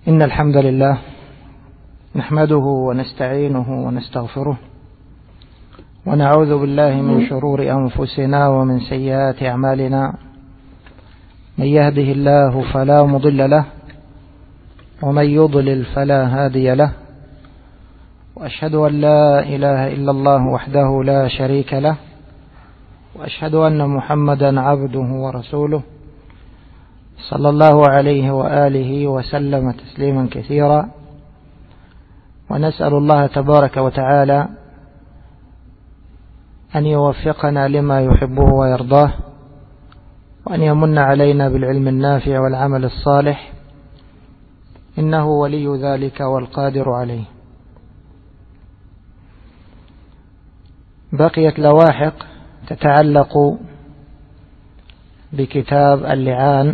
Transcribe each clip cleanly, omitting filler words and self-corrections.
إن الحمد لله نحمده ونستعينه ونستغفره ونعوذ بالله من شرور أنفسنا ومن سيئات أعمالنا. من يهده الله فلا مضل له ومن يضلل فلا هادي له، وأشهد أن لا إله إلا الله وحده لا شريك له، وأشهد أن محمدا عبده ورسوله صلى الله عليه وآله وسلم تسليما كثيرا. ونسأل الله تبارك وتعالى أن يوفقنا لما يحبه ويرضاه، وأن يمن علينا بالعلم النافع والعمل الصالح، إنه ولي ذلك والقادر عليه. بقيت لواحق تتعلق بكتاب اللعان،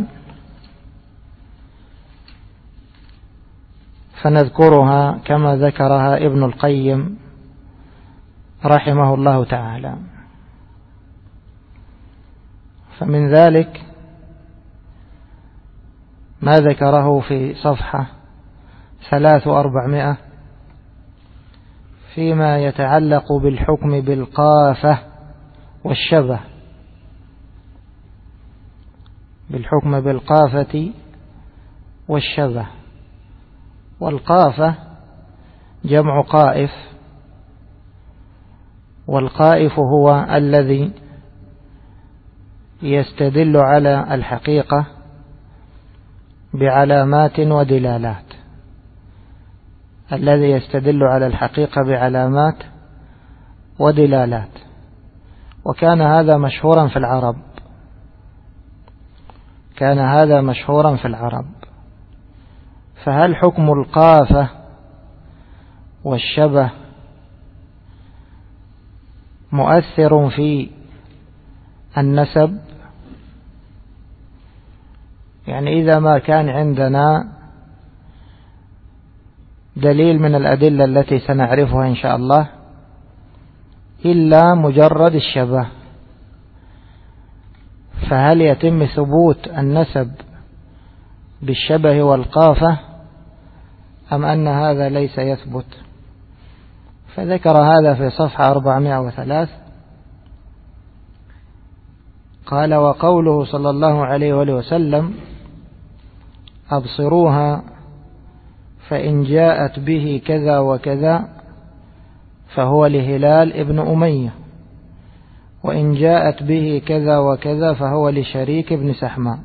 فنذكرها كما ذكرها ابن القيم رحمه الله تعالى. فمن ذلك ما ذكره في صفحة 300 فيما يتعلق بالحكم بالقافة والشبه، بالحكم بالقافة والشبه. والقافة جمع قائف، والقائف هو الذي يستدل على الحقيقة بعلامات ودلالات، الذي يستدل على الحقيقة بعلامات ودلالات. وكان هذا مشهورا في العرب، كان هذا مشهورا في العرب. فهل حكم القافة والشبه مؤثر في النسب؟ يعني إذا ما كان عندنا دليل من الأدلة التي سنعرفها إن شاء الله إلا مجرد الشبه، فهل يتم ثبوت النسب بالشبه والقافة أم أن هذا ليس يثبت؟ فذكر هذا في صفحة 403. قال: وقوله صلى الله عليه وآله وسلم: أبصروها فإن جاءت به كذا وكذا فهو لهلال ابن أمية، وإن جاءت به كذا وكذا فهو لشريك ابن سحماء،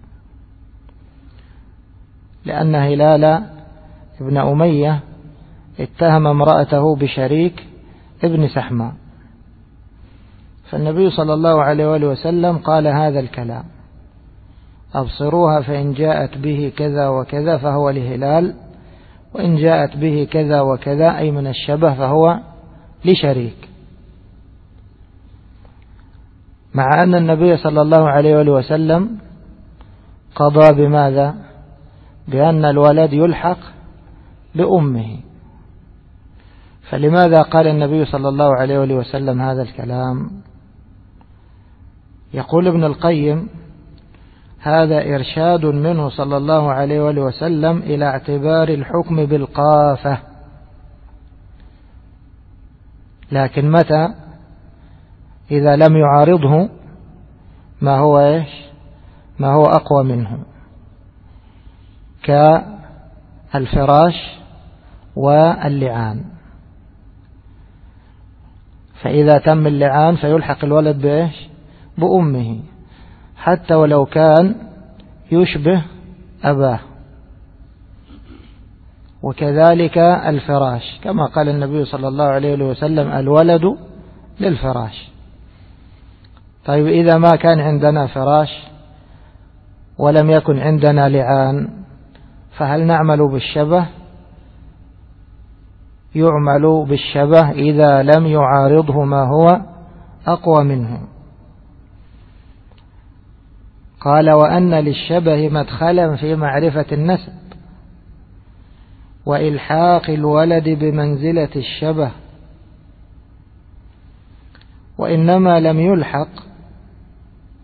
لأن هلال ابن أمية اتهم امرأته بشريك ابن سحماء، فالنبي صلى الله عليه وآله وسلم قال هذا الكلام: أبصروها فإن جاءت به كذا وكذا فهو لهلال، وإن جاءت به كذا وكذا أي من الشبه فهو لشريك. مع أن النبي صلى الله عليه وآله وسلم قضى بماذا؟ بأن الولد يلحق بأمه. فلماذا قال النبي صلى الله عليه وآله وسلم هذا الكلام؟ يقول ابن القيم: هذا إرشاد منه صلى الله عليه وآله وسلم إلى اعتبار الحكم بالقافة، لكن متى؟ إذا لم يعارضه ما هو إيش؟ ما هو أقوى منه، كالفراش واللعان. فإذا تم اللعان فيلحق الولد بإيش؟ بأمه، حتى ولو كان يشبه أباه. وكذلك الفراش، كما قال النبي صلى الله عليه وسلم: الولد للفراش. طيب إذا ما كان عندنا فراش ولم يكن عندنا لعان، فهل نعمل بالشبه؟ يعمل بالشبه إذا لم يعارضه ما هو أقوى منه. قال: وأن للشبه مدخلا في معرفة النسب، وإلحاق الولد بمنزلة الشبه، وإنما لم يلحق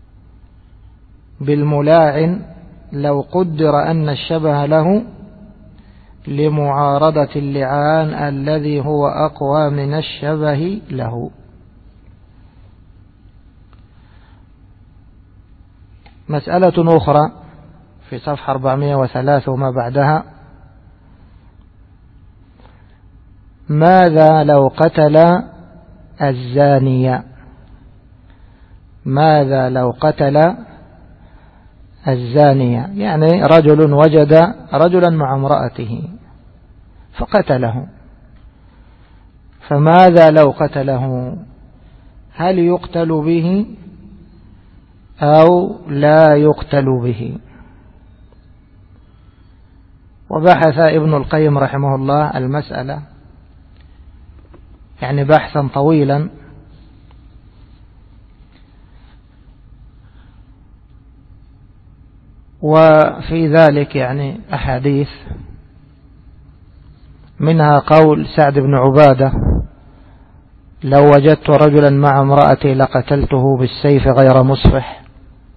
بالملاعن لو قدر أن الشبه له لمعارضة اللعان الذي هو أقوى من الشبه له. مسألة أخرى في صفحة 403 وما بعدها: ماذا لو قتل الزانية؟ ماذا لو قتل الزانية؟ يعني رجل وجد رجلا مع امرأته فقتله، فماذا لو قتله؟ هل يقتل به أو لا يقتل به؟ وبحث ابن القيم رحمه الله المسألة يعني بحثا طويلا، وفي ذلك يعني أحاديث، منها قول سعد بن عبادة: لو وجدت رجلا مع امرأتي لقتلته بالسيف غير مصفح.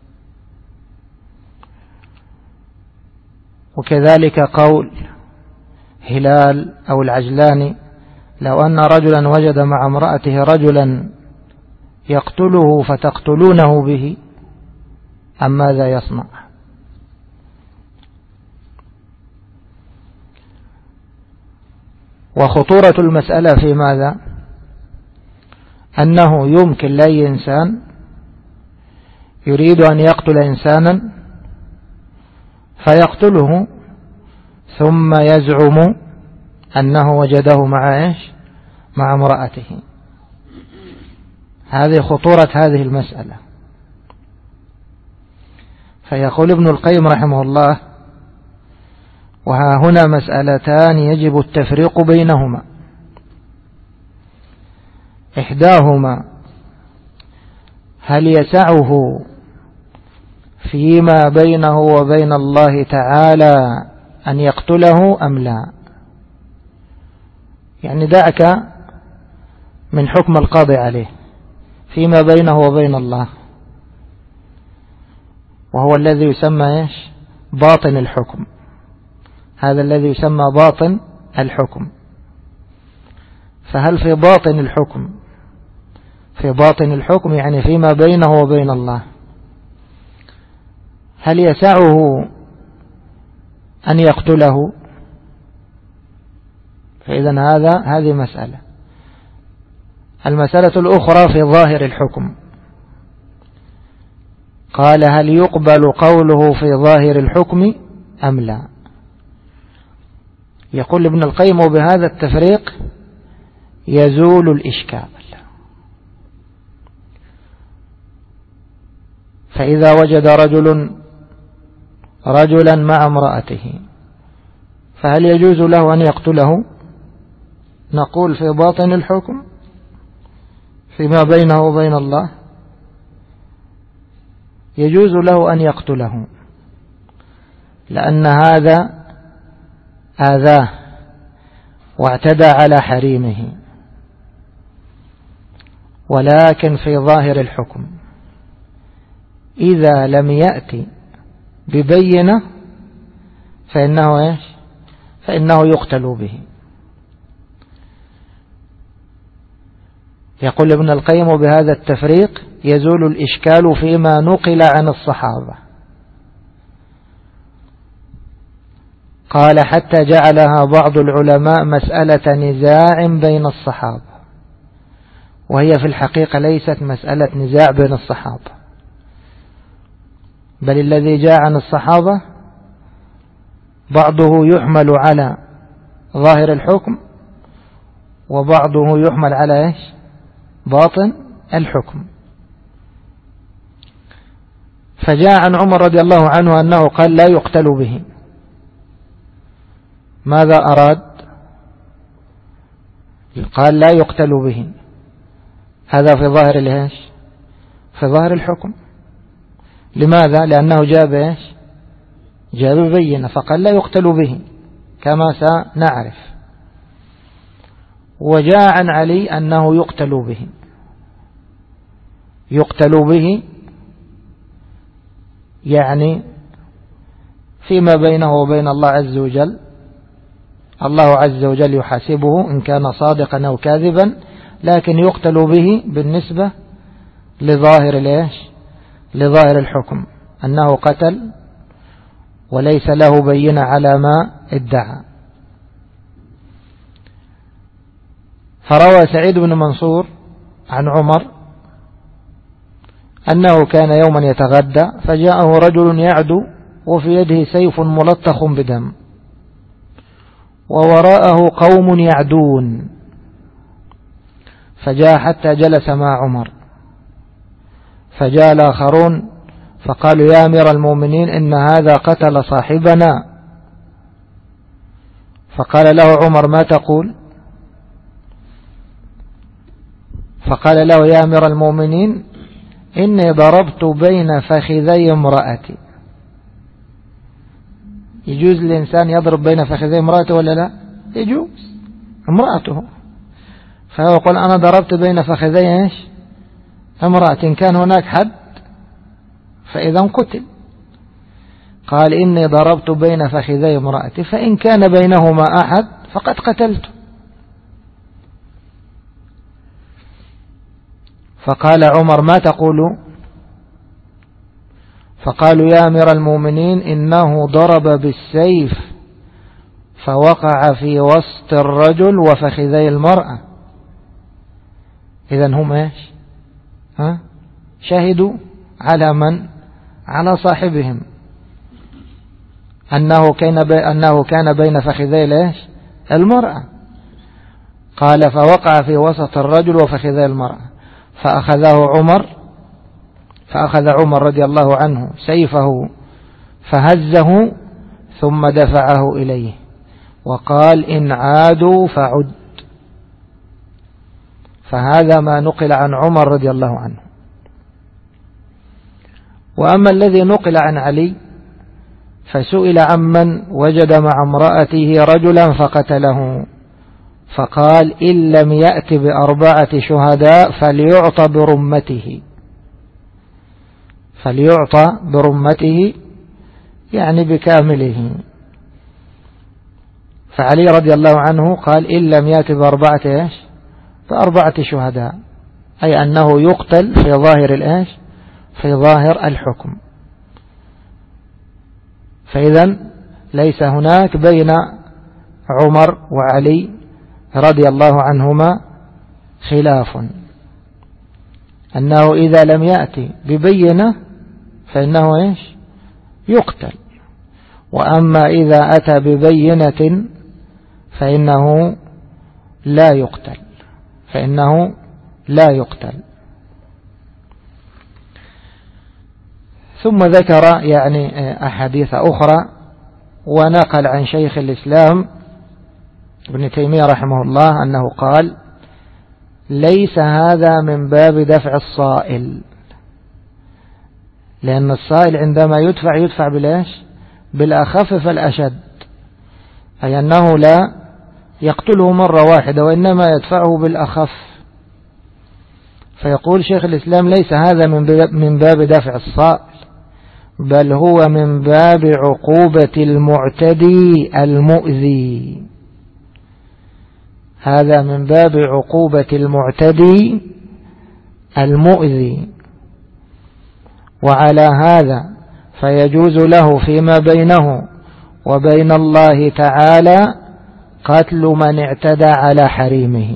وكذلك قول هلال أو العجلاني: لو أن رجلا وجد مع امرأته رجلا يقتله فتقتلونه به، أم ماذا يصنع؟ وخطورة المسألة في ماذا؟ أنه يمكن لأي إنسان يريد أن يقتل إنسانا فيقتله ثم يزعم أنه وجده مع امرأته. هذه خطورة هذه المسألة. فيقول ابن القيم رحمه الله: وها هنا مسألتان يجب التفريق بينهما. إحداهما: هل يسعه فيما بينه وبين الله تعالى أن يقتله أم لا؟ يعني دعك من حكم القاضي عليه فيما بينه وبين الله، وهو الذي يسمى باطن الحكم. هذا الذي يسمى باطن الحكم. فهل في باطن الحكم يعني فيما بينه وبين الله، هل يسعه أن يقتله؟ فإذن هذه مسألة. المسألة الأخرى في ظاهر الحكم. قال: هل يقبل قوله في ظاهر الحكم أم لا؟ يقول ابن القيم: بهذا التفريق يزول الإشكال. فإذا وجد رجلا مع امرأته فهل يجوز له أن يقتله؟ نقول في باطن الحكم فيما بينه وبين الله يجوز له أن يقتله، لأن هذا آذاه واعتدى على حريمه. ولكن في ظاهر الحكم إذا لم يأتي ببينة فإنه يقتل به. يقول ابن القيم: بهذا التفريق يزول الإشكال فيما نقل عن الصحابة. قال: حتى جعلها بعض العلماء مسألة نزاع بين الصحابة، وهي في الحقيقة ليست مسألة نزاع بين الصحابة، بل الذي جاء عن الصحابة بعضه يحمل على ظاهر الحكم وبعضه يحمل على باطن الحكم. فجاء عن عمر رضي الله عنه أنه قال: لا يقتل به. ماذا أراد؟ قال: لا يقتل به. هذا في ظاهر في ظاهر الحكم. لماذا؟ لأنه جاب بينة فقال: لا يقتل به كما سنعرف. وجاء عن علي أنه يقتل به يعني فيما بينه وبين الله عز وجل الله عز وجل يحاسبه إن كان صادقا أو كاذبا، لكن يقتل به بالنسبة لظاهر الحكم أنه قتل وليس له بينة على ما ادعى. فروى سعيد بن منصور عن عمر أنه كان يوما يتغدى فجاءه رجل يعدو وفي يده سيف ملطخ بدم ووراءه قوم يعدون، فجاء حتى جلس مع عمر، فجاء الآخرون فقالوا يا أمير المؤمنين إن هذا قتل صاحبنا. فقال له عمر ما تقول؟ فقال له يا أمير المؤمنين إني ضربت بين فخذي امرأتي. يجوز الإنسان يضرب بين فخذي امرأته ولا لا؟ يجوز، امرأته. فهو يقول أنا ضربت بين فخذي امرأة، إن كان هناك حد فإذا قتل. قال إني ضربت بين فخذي امرأتي فإن كان بينهما أحد فقد قتلته. فقال عمر ما تقول؟ فقالوا يا أمير المؤمنين إنه ضرب بالسيف فوقع في وسط الرجل وفخذي المرأة. إذن هم شهدوا على من؟ على صاحبهم أنه كان بين فخذي المرأة. قال فوقع في وسط الرجل وفخذي المرأة، فأخذ عمر رضي الله عنه سيفه فهزه ثم دفعه إليه وقال إن عادوا فعد. فهذا ما نقل عن عمر رضي الله عنه. وأما الذي نقل عن علي فسئل عمن وجد مع امرأته رجلا فقتله، فقال إن لم يأت ب4 شهداء فليعطى برمته يعني بكامله. فعلي رضي الله عنه قال إن لم يأت ب4 شهداء، أي أنه يقتل في ظاهر الحكم. فإذا ليس هناك بين عمر وعلي رضي الله عنهما خلاف، أنه إذا لم يأتي ببينة فإنه يقتل، وأما إذا أتى ببينة فإنه لا يقتل. ثم ذكر يعني أحاديث أخرى، ونقل عن شيخ الإسلام ابن تيمية رحمه الله أنه قال ليس هذا من باب دفع الصائل، لأن الصائل عندما يدفع بالأخف فالأشد، أي أنه لا يقتله مرة واحدة وإنما يدفعه بالأخف. فيقول شيخ الإسلام ليس هذا من باب دفع الصائل، بل هو من باب عقوبة المعتدي المؤذي. هذا من باب عقوبة المعتدي المؤذي. وعلى هذا فيجوز له فيما بينه وبين الله تعالى قتل من اعتدى على حريمه،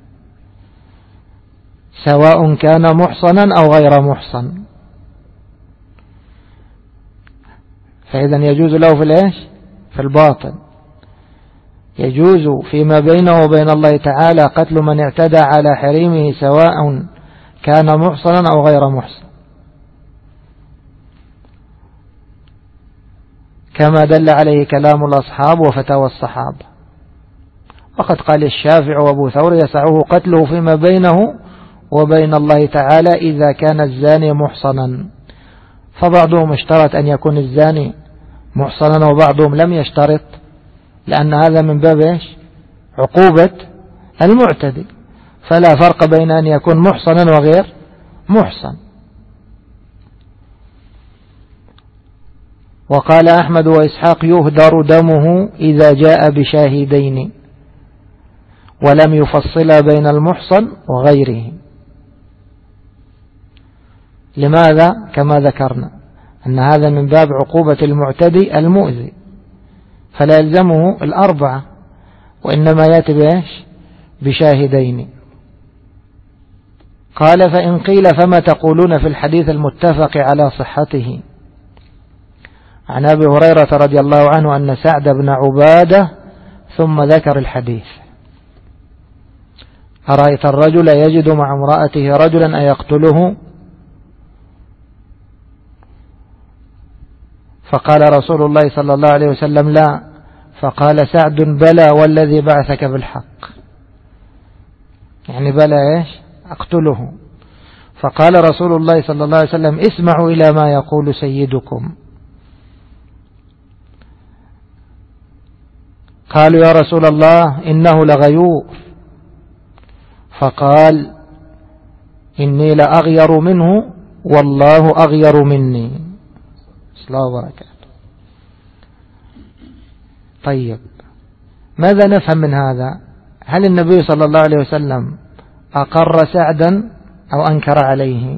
سواء كان محصنا أو غير محصن. فإذا يجوز له في الباطن، يجوز فيما بينه وبين الله تعالى قتل من اعتدى على حريمه سواء كان محصنا أو غير محصن، كما دل عليه كلام الأصحاب وفتاوى الصحابة. وقد قال الشافعي وأبو ثور يسعه قتله فيما بينه وبين الله تعالى إذا كان الزاني محصنا. فبعضهم اشترط أن يكون الزاني محصنا وبعضهم لم يشترط، لأن هذا من باب عقوبة المعتدي، فلا فرق بين أن يكون محصنا وغير محصن. وقال أحمد وإسحاق يهدر دمه إذا جاء بشاهدين، ولم يفصل بين المحصن وغيره. لماذا؟ كما ذكرنا أن هذا من باب عقوبة المعتدي المؤذي، فلا يلزمه الأربعة، وإنما يأتي بإيش؟ بشاهدين. قال فإن قيل فما تقولون في الحديث المتفق على صحته عن أبي هريرة رضي الله عنه أن سعد بن عبادة، ثم ذكر الحديث: أرأيت الرجل يجد مع امرأته رجلا أيقتله؟ فقال رسول الله صلى الله عليه وسلم: لا. فقال سعد: بلى والذي بعثك بالحق، يعني بلى إيش؟ أقتله. فقال رسول الله صلى الله عليه وسلم: اسمعوا إلى ما يقول سيدكم. قالوا: يا رسول الله إنه لغيور. فقال: إني لأغير منه والله أغير مني. صلى الله وبركاته. طيب، ماذا نفهم من هذا؟ هل النبي صلى الله عليه وسلم أقر سعدا أو أنكر عليه؟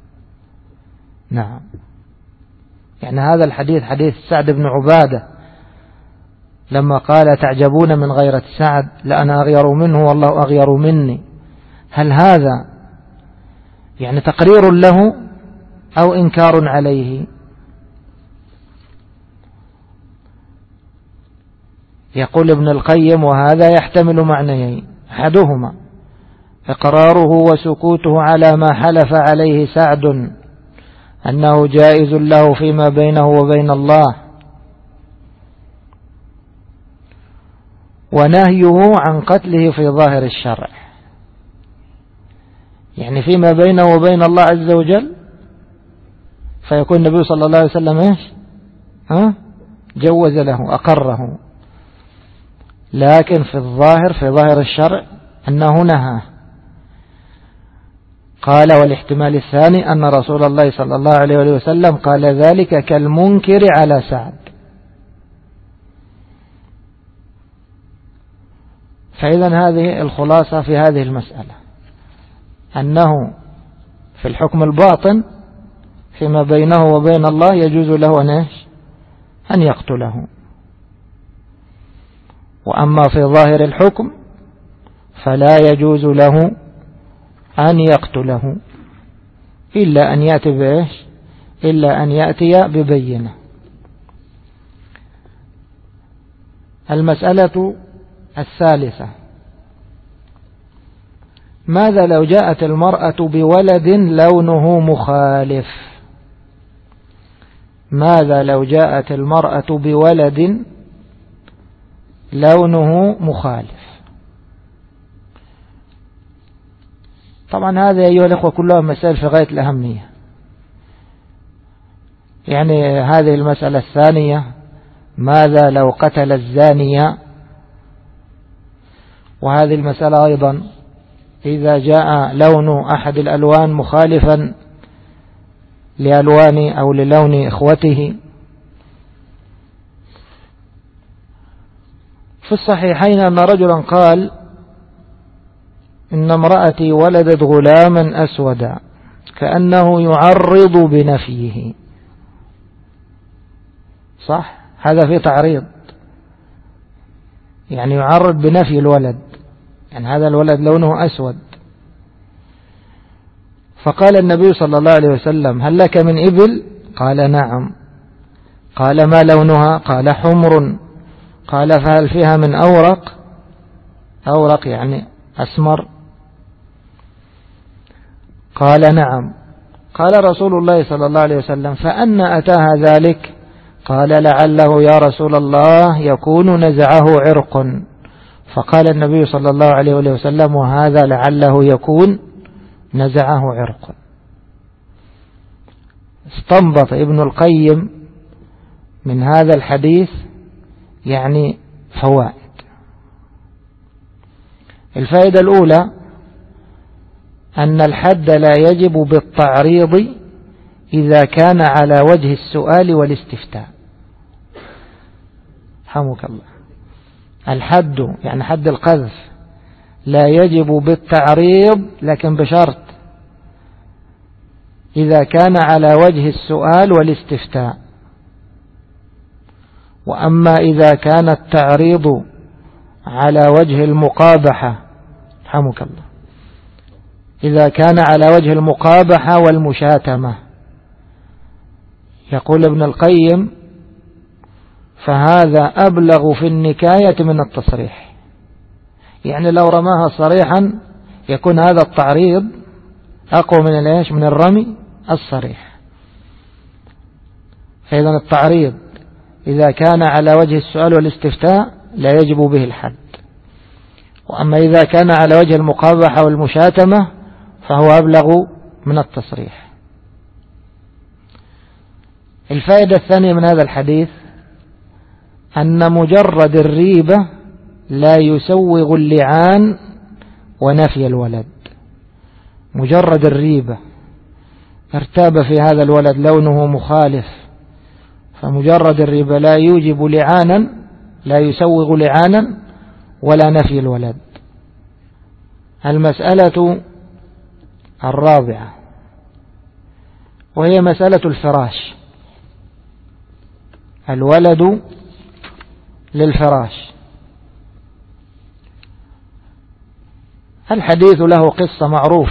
نعم، يعني هذا الحديث حديث سعد بن عبادة لما قال: تعجبون من غيرة سعد، لأنا أغير منه والله أغير مني. هل هذا يعني تقرير له أو إنكار عليه؟ يقول ابن القيم: وهذا يحتمل معنيين: أحدهما إقراره وسكوته على ما حلف عليه سعد أنه جائز له فيما بينه وبين الله، ونهيه عن قتله في ظاهر الشرع، يعني فيما بينه وبين الله عز وجل، فيكون النبي صلى الله عليه وسلم إيش؟ جوز له، أقره، لكن في الظاهر، في ظاهر الشرع، أنه نهى. قال: والاحتمال الثاني أن رسول الله صلى الله عليه وسلم قال ذلك كالمنكر على سعد. فإذا هذه الخلاصة في هذه المسألة، أنه في الحكم الباطن فيما بينه وبين الله يجوز له أن يقتله، وأما في ظاهر الحكم فلا يجوز له أن يقتله إلا أن يأتي بإيش؟ إلا أن يأتي ببينة. المسألة الثالثة: ماذا لو جاءت المرأة بولد لونه مخالف؟ ماذا لو جاءت المرأة بولد لونه مخالف؟ طبعا هذا أيها الأخوة كلها مسائل في غاية الأهمية. يعني هذه المسألة الثانية: ماذا لو قتل الزانية؟ وهذه المسألة أيضا: إذا جاء لون أحد الألوان مخالفا لألوان أو للون إخوته. في الصحيحين أن رجلا قال: إن امرأتي ولدت غلاما أسودا كأنه يعرض بنفيه. صح؟ هذا في تعريض، يعني يعرض بنفي الولد، يعني هذا الولد لونه أسود. فقال النبي صلى الله عليه وسلم: هل لك من إبل؟ قال: نعم. قال: ما لونها؟ قال: حمر. قال: فهل فيها من أورق؟ أورق يعني أسمر. قال: نعم. قال رسول الله صلى الله عليه وسلم: فأن أتاها ذلك؟ قال: لعله يا رسول الله يكون نزعه عرق. فقال النبي صلى الله عليه وسلم: وهذا لعله يكون نزعه عرق. استنبط ابن القيم من هذا الحديث يعني فوائد. الفائدة الأولى: أن الحد لا يجب بالتعريض إذا كان على وجه السؤال والاستفتاء. رحمك الله. الحد يعني حد القذف لا يجب بالتعريض، لكن بشرط إذا كان على وجه السؤال والاستفتاء. وأما إذا كان التعريض على وجه المقابحة، رحمك الله، إذا كان على وجه المقابحة والمشاتمة، يقول ابن القيم: فهذا أبلغ في النكاية من التصريح. يعني لو رماها صريحا يكون هذا التعريض أقوى من الرمي الصريح. فإذا التعريض إذا كان على وجه السؤال والاستفتاء لا يجب به الحد، وأما إذا كان على وجه المقابحة والمشاتمة فهو أبلغ من التصريح. الفائدة الثانية من هذا الحديث أن مجرد الريبة لا يسوغ اللعان ونفي الولد. مجرد الريبة، ارتاب في هذا الولد لونه مخالف، فمجرد الريبة لا يوجب لعانا، لا يسوغ لعانا ولا نفي الولد. المسألة الرابعة وهي مسألة الفراش. الولد للفراش. الحديث له قصة معروفة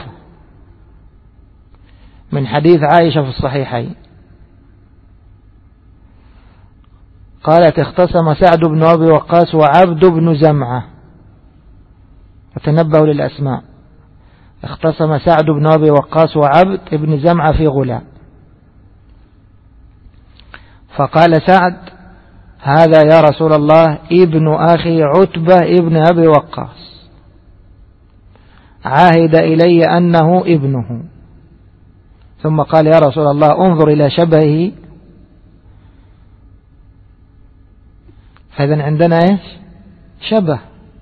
من حديث عائشة في الصحيحين، قالت: اختصم سعد بن أبي وقاص وعبد بن زمعة. وتنبهوا للأسماء: اختصم سعد بن أبي وقاص وعبد بن زمعة في غلام. فقال سعد: هذا يا رسول الله ابن أخي عتبة ابن أبي وقاص، عاهد إلي أنه ابنه. ثم قال: يا رسول الله انظر إلى شبهه. فإذن عندنا إيش؟ شبه.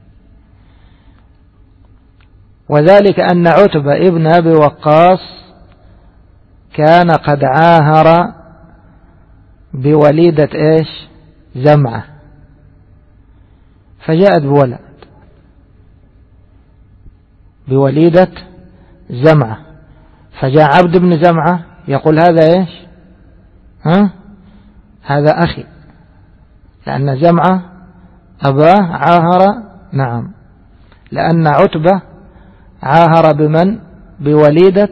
وذلك أن عتبة ابن أبي وقاص كان قد عاهر بوليدة إيش؟ زمعة، فجاءت بولد بوليدة زمعة، فجاء عبد بن زمعة يقول: هذا إيش؟ هذا أخي، لأن زمعة أباه عاهر. نعم، لأن عتبة عاهر بمن؟ بوليدة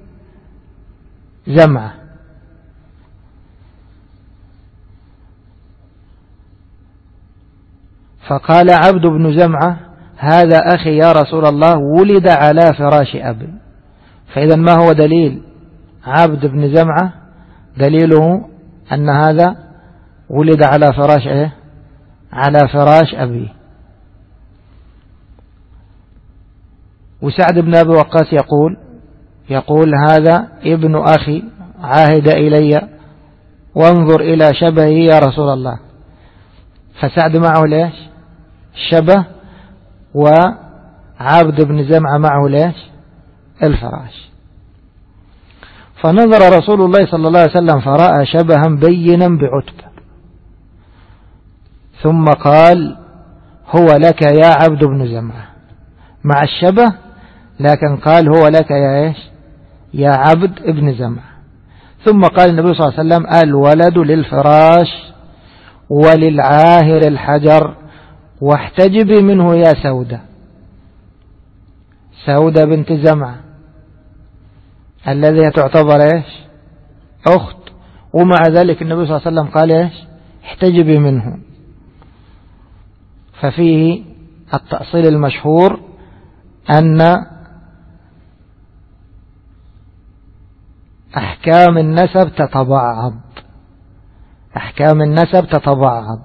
زمعة. فقال عبد بن زمعة: هذا أخي يا رسول الله ولد على فراش أبي. فإذا ما هو دليل عبد بن زمعة؟ دليله أن هذا ولد على فراش إيه؟ على فراش أبي. وسعد بن أبي وقاص يقول هذا ابن أخي عاهد إلي وانظر إلى شبهه يا رسول الله. فسعد معه ليش؟ الشبه، وعبد بن زمعة معه ليش؟ الفراش. فنظر رسول الله صلى الله عليه وسلم فرأى شبها بينا بعتبة، ثم قال: هو لك يا عبد بن زمعة، مع الشبه، لكن قال: هو لك يا إيش؟ يا عبد بن زمعة. ثم قال النبي صلى الله عليه وسلم: الولد للفراش وللعاهر الحجر، واحتجبي منه يا سودة. سودة بنت زمعة الذي تعتبر إيش؟ أخت، ومع ذلك النبي صلى الله عليه وسلم قال إيش؟ احتجبي منه. ففيه التأصيل المشهور أن أحكام النسب تتبعض، أحكام النسب تتبعض.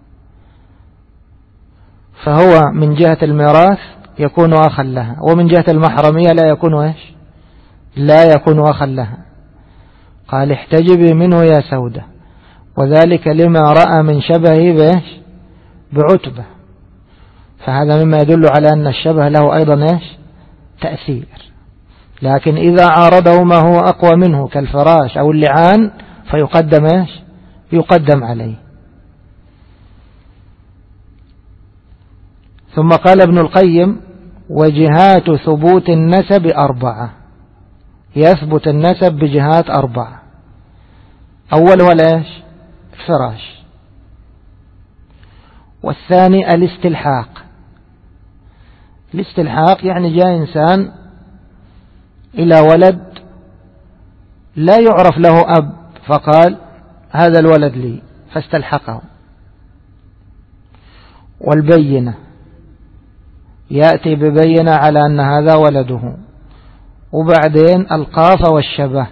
فهو من جهة الميراث يكون أخا لها، ومن جهة المحرمية لا يكون إيش؟ لا يكون أخا لها. قال: احتجبي منه يا سودة، وذلك لما رأى من شبهه بإيش؟ بعتبة. فهذا مما يدل على أن الشبه له أيضا إيش؟ تأثير. لكن إذا عارضه ما هو أقوى منه كالفراش أو اللعان فيقدم إيش؟ يقدم عليه. ثم قال ابن القيم: وجهات ثبوت النسب 4. يثبت النسب بجهات 4. أولها ليش؟ الفراش. والثاني الاستلحاق. الاستلحاق يعني جاء إنسان إلى ولد لا يعرف له أب فقال هذا الولد لي فاستلحقه. والبينة، يأتي ببينة على أن هذا ولده. وبعدين القاف والشبه.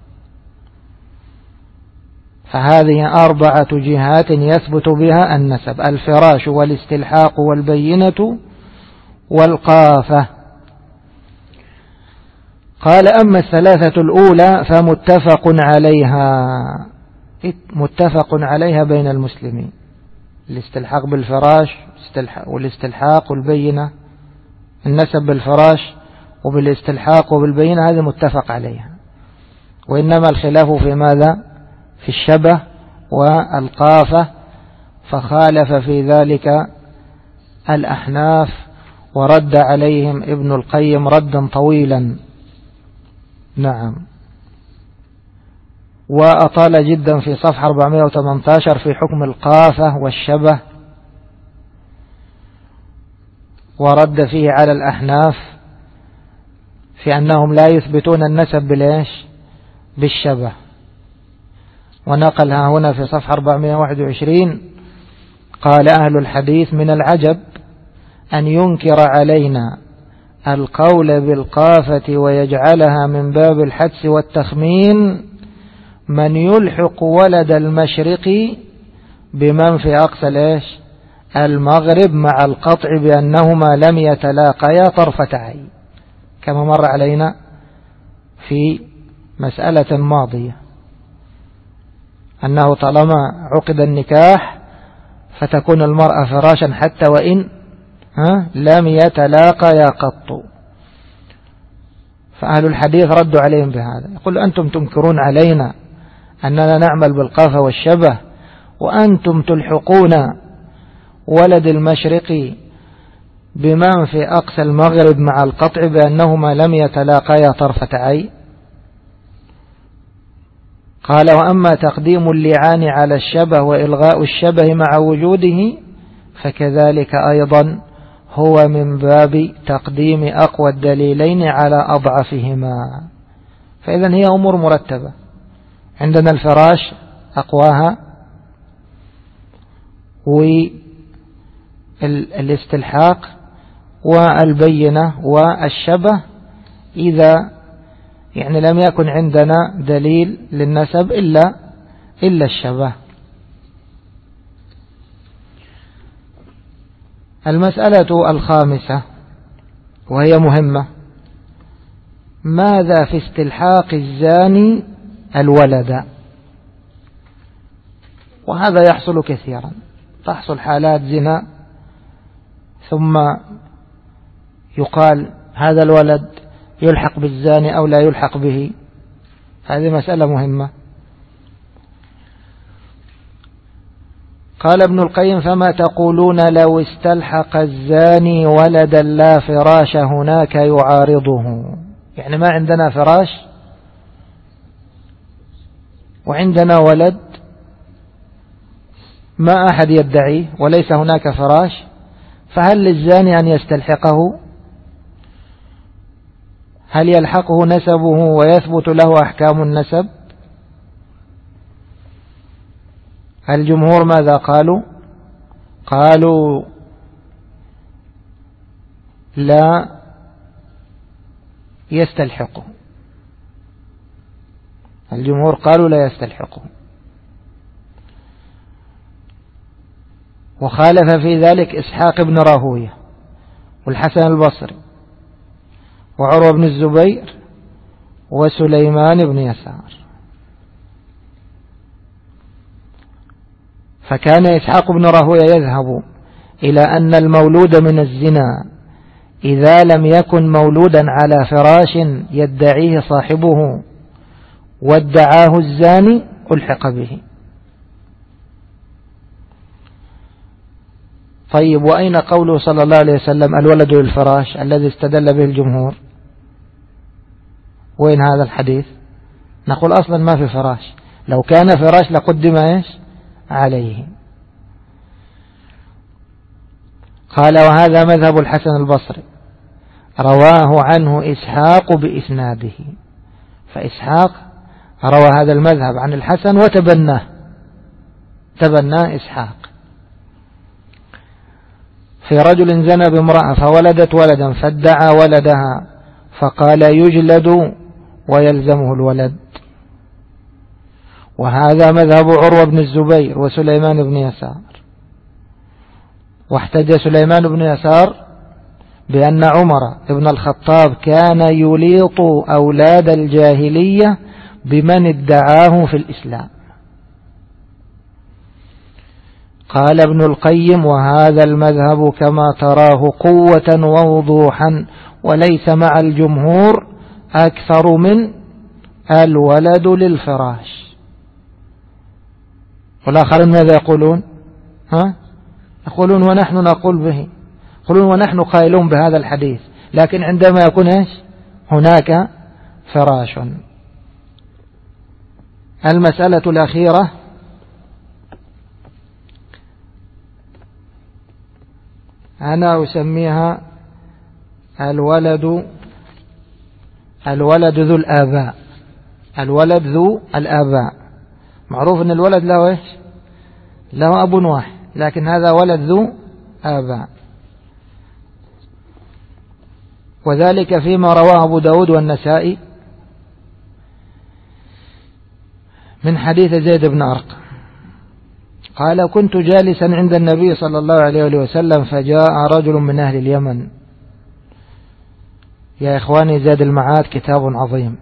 فهذه 4 جهات يثبت بها النسب: الفراش والاستلحاق والبينة والقافة. قال: أما 3 الأولى فمتفق عليها، متفق عليها بين المسلمين. الاستلحاق بالفراش والاستلحاق والبينة، النسب بالفراش وبالاستلحاق وبالبينة، هذه متفق عليها. وإنما الخلاف في ماذا؟ في الشبه والقافة، فخالف في ذلك الأحناف، ورد عليهم ابن القيم ردا طويلا. نعم. وأطال جدا في صفحة 418 في حكم القافة والشبه، ورد فيه على الأحناف في أنهم لا يثبتون النسب بالإيش؟ بالشبه. ونقلها هنا في صفحة 421: قال: أهل الحديث من العجب أن ينكر علينا القول بالقافة ويجعلها من باب الحدس والتخمين من يلحق ولد المشرق بمن في أقصى المغرب مع القطع بأنهما لم يتلاقيا طرفة عين، كما مر علينا في مسألة ماضية، أنه طالما عقد النكاح فتكون المرأة فراشا حتى وإن لم يتلاقيا قط. فأهل الحديث ردوا عليهم بهذا، يقول: أنتم تنكرون علينا أننا نعمل بالقافة والشبه، وأنتم تلحقون ولد المشرق بمن في أقصى المغرب مع القطع بأنهما لم يتلاقيا طرفة عين. قال: وأما تقديم اللعان على الشبه وإلغاء الشبه مع وجوده فكذلك أيضا هو من باب تقديم أقوى الدليلين على أضعفهما. فإذن هي أمور مرتبة، عندنا الفراش أقواها، والاستلحاق والبينة والشبه، إذا لم يكن عندنا دليل للنسب إلا الشبه. المسألة الخامسة وهي مهمة: ماذا في استلحاق الزاني الولد؟ وهذا يحصل كثيرا، تحصل حالات زنا ثم يقال هذا الولد يلحق بالزاني أو لا يلحق به. هذه مسألة مهمة. قال ابن القيم: فما تقولون لو استلحق الزاني ولدا لا فراش هناك يعارضه؟ ما عندنا فراش وعندنا ولد ما أحد يدعيه وليس هناك فراش، فهل للزاني أن يستلحقه؟ هل يلحقه نسبه ويثبت له أحكام النسب؟ الجمهور ماذا قالوا؟ قالوا لا يستلحقه. الجمهور قالوا لا يستلحقه، وخالف في ذلك إسحاق بن راهويه والحسن البصري وعروة بن الزبير وسليمان بن يسار. فكان إسحاق بن راهويه يذهب إلى أن المولود من الزنا إذا لم يكن مولودا على فراش يدعيه صاحبه وادعاه الزاني ألحق به. طيب وأين قوله صلى الله عليه وسلم الولد للفراش الذي استدل به الجمهور؟ وين هذا الحديث؟ نقول أصلا ما في فراش، لو كان فراش لقدم إيش عليه. قال وهذا مذهب الحسن البصري رواه عنه إسحاق بإسناده، فإسحاق روى هذا المذهب عن الحسن وتبناه، تبناه إسحاق في رجل زنى بامرأة فولدت ولدا فادعى ولدها فقال يجلد ويلزمه الولد. وهذا مذهب عروة بن الزبير وسليمان بن يسار. واحتج سليمان بن يسار بأن عمر بن الخطاب كان يليط أولاد الجاهلية بمن ادعاه في الإسلام. قال ابن القيم وهذا المذهب كما تراه قوة ووضوحا وليس مع الجمهور أكثر من الولد للفراش. والآخرين ماذا يقولون؟ يقولون ونحن نقول به، يقولون ونحن قائلون بهذا الحديث، لكن عندما يكون إيش هناك فراش. المسألة الأخيرة أنا أسميها الولد ذو الآباء. الولد ذو الآباء، معروف أن الولد له إيش له أب واحد، لكن هذا ولد ذو آباء. وذلك فيما رواه أبو داود والنسائي من حديث زيد بن أرقم قال كنت جالسا عند النبي صلى الله عليه وسلم فجاء رجل من أهل اليمن. يا إخواني زاد المعاد كتاب عظيم،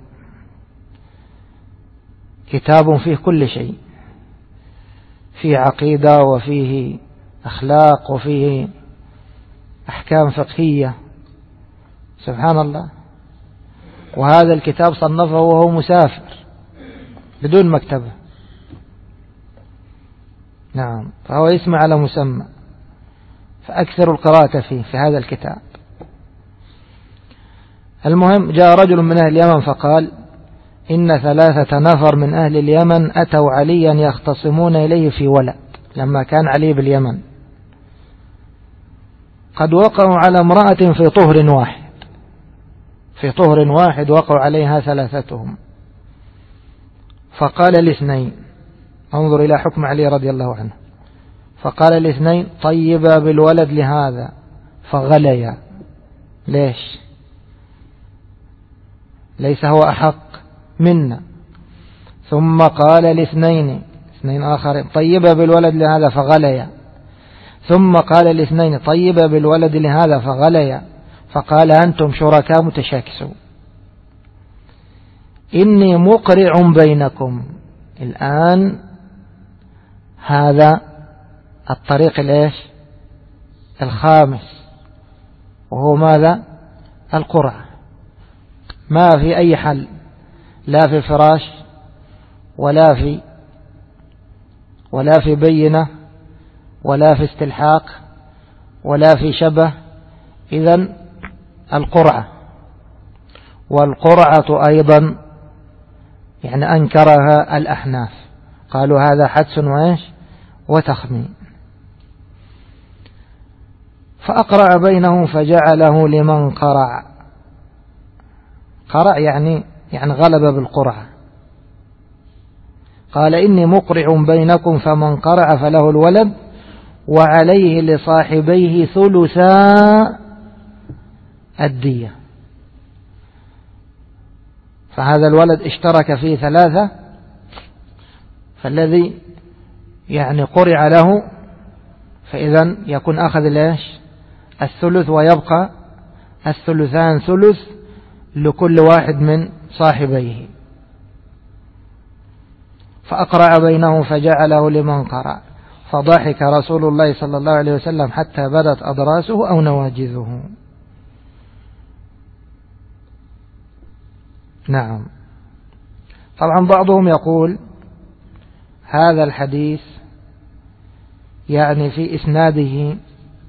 كتاب فيه كل شيء، فيه عقيدة وفيه أخلاق وفيه أحكام فقهية، سبحان الله. وهذا الكتاب صنفه وهو مسافر بدون مكتبة، نعم، فهو اسم على مسمى، فأكثر القراءة فيه في هذا الكتاب. المهم جاء رجل من أهل اليمن فقال إن 3 نفر من أهل اليمن أتوا عليا يختصمون إليه في ولد، لما كان علي باليمن قد وقعوا على امرأة في طهر واحد، في طهر واحد وقعوا عليها 3. فقال الاثنين، انظر إلى حكم علي رضي الله عنه، فقال الاثنين طيبا بالولد لهذا فغليا. ليش؟ ليس هو أحق منا. ثم قال الاثنين آخرين طيبا بالولد لهذا فغليا. ثم قال الاثنين طيبا بالولد لهذا فغليا. فقال أنتم شركاء متشاكسون، إني مقرع بينكم. الآن هذا الطريق الإيش الخامس، وهو ماذا؟ القرعة. ما في أي حل، لا في فراش ولا في بينة ولا في استلحاق ولا في شبه. إذن القرعة. والقرعة أيضا يعني أنكرها الأحناف، قالوا هذا حدس وإيش وتخمين. فأقرع بينهم فجعله لمن قرع. قرع يعني غلب بالقرعة. قال إني مقرع بينكم فمن قرع فله الولد وعليه لصاحبيه 3 الدية. فهذا الولد اشترك فيه 3، فالذي قرع له فإذا يكون أخذ الثلث، ويبقى 3 ثلث لكل واحد من صاحبيه. فأقرع بينهم فجعله لمن قرع. فضحك رسول الله صلى الله عليه وسلم حتى بدت أضراسه أو نواجذه. نعم. طبعا بعضهم يقول هذا الحديث في إسناده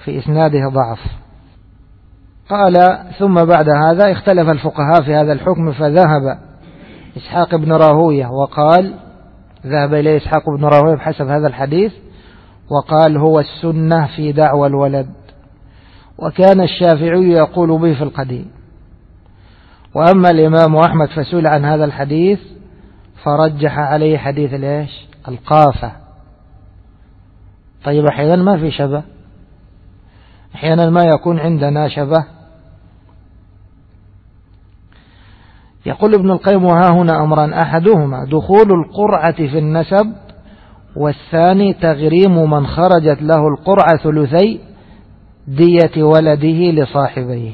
في إسناده ضعف. قال ثم بعد هذا اختلف الفقهاء في هذا الحكم، فذهب إسحاق بن راهوية وقال، ذهب إليه إسحاق بن راهوية بحسب هذا الحديث وقال هو السنة في دعوى الولد، وكان الشافعي يقول به في القديم. وأما الإمام أحمد فسئل عن هذا الحديث فرجح عليه حديث ليش القافة. طيب أحيانا ما في شبه، أحيانا ما يكون عندنا شبه. يقول ابن القيم وها هنا أمران، أحدهما دخول القرعة في النسب، والثاني تغريم من خرجت له القرعة ثلثي دية ولده لصاحبيه.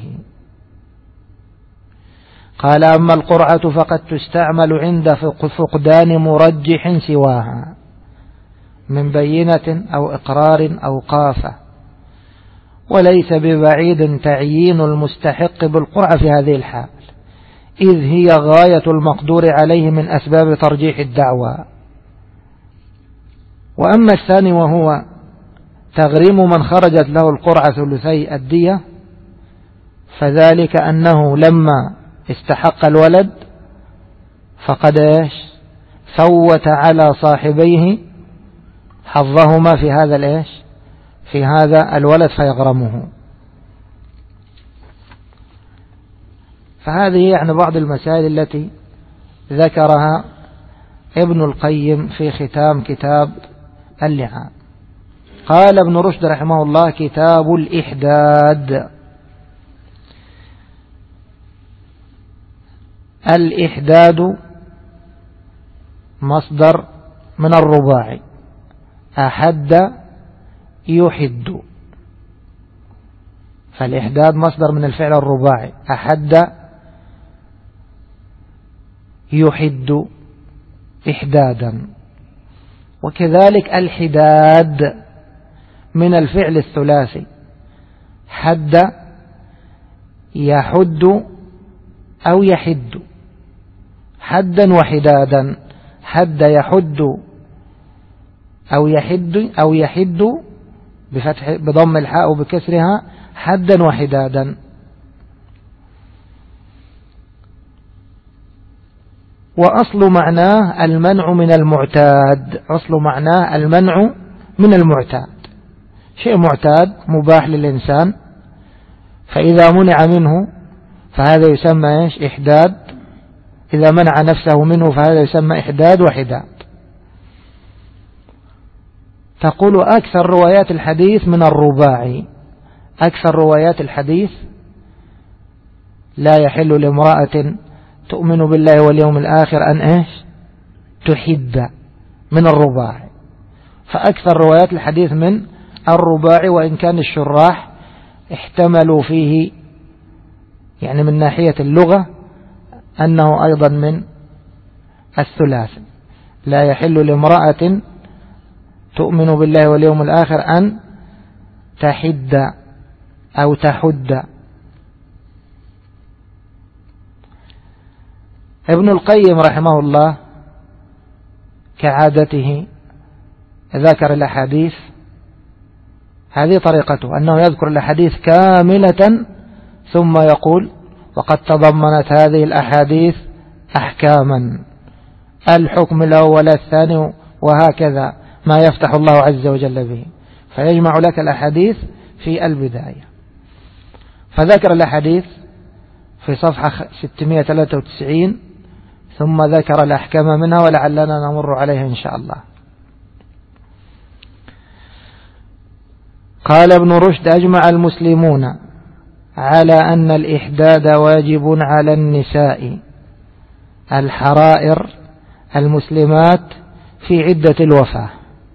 قال أما القرعة فقد تستعمل عند فقدان مرجح سواها من بينة أو إقرار أو قافة، وليس ببعيد تعيين المستحق بالقرعة في هذه الحال، إذ هي غاية المقدور عليه من أسباب ترجيح الدعوى. وأما الثاني وهو تغريم من خرجت له القرعة ثلثي الدية، فذلك أنه لما استحق الولد فقد فوت على صاحبيه حظهما في هذا في هذا الولد فيغرمه. فهذه يعني بعض المسائل التي ذكرها ابن القيم في ختام كتاب اللعان. قال ابن رشد رحمه الله كتاب الإحداد. الإحداد مصدر من الرباعي، أحد يحد، فالإحداد مصدر من الفعل الرباعي، أحد يحد إحدادا. وكذلك الحداد من الفعل الثلاثي، حد يحد أو يحد، حدا وحدادا، حد يحد أو يحد بفتح بضم الحاء وبكسرها، حدا وحدادا. وأصل معناه المنع من المعتاد، أصل معناه المنع من المعتاد، شيء معتاد مباح للإنسان، فإذا منع منه فهذا يسمى إحداد، إذا منع نفسه منه فهذا يسمى إحداد وحداد. تقول أكثر روايات الحديث من الرباعي، أكثر روايات الحديث لا يحل لامرأة تؤمن بالله واليوم الآخر أن تحد، من الرباعي. فأكثر روايات الحديث من الرباعي، وإن كان الشراح احتملوا فيه يعني من ناحية اللغة أنه أيضا من الثلاث. لا يحل لامرأة تؤمن بالله واليوم الآخر أن تحد أو تحد. ابن القيم رحمه الله كعادته ذكر الأحاديث، هذه طريقته أنه يذكر الأحاديث كاملة ثم يقول وقد تضمنت هذه الأحاديث أحكاما، الحكم الأول الثاني، وهكذا ما يفتح الله عز وجل به، فيجمع لك الأحاديث في البداية. فذكر الأحاديث في صفحة 693 ثم ذكر الأحكام منها، ولعلنا نمر عليها إن شاء الله. قال ابن رشد أجمع المسلمون على أن الإحداد واجب على النساء الحرائر المسلمات في عدة الوفاة،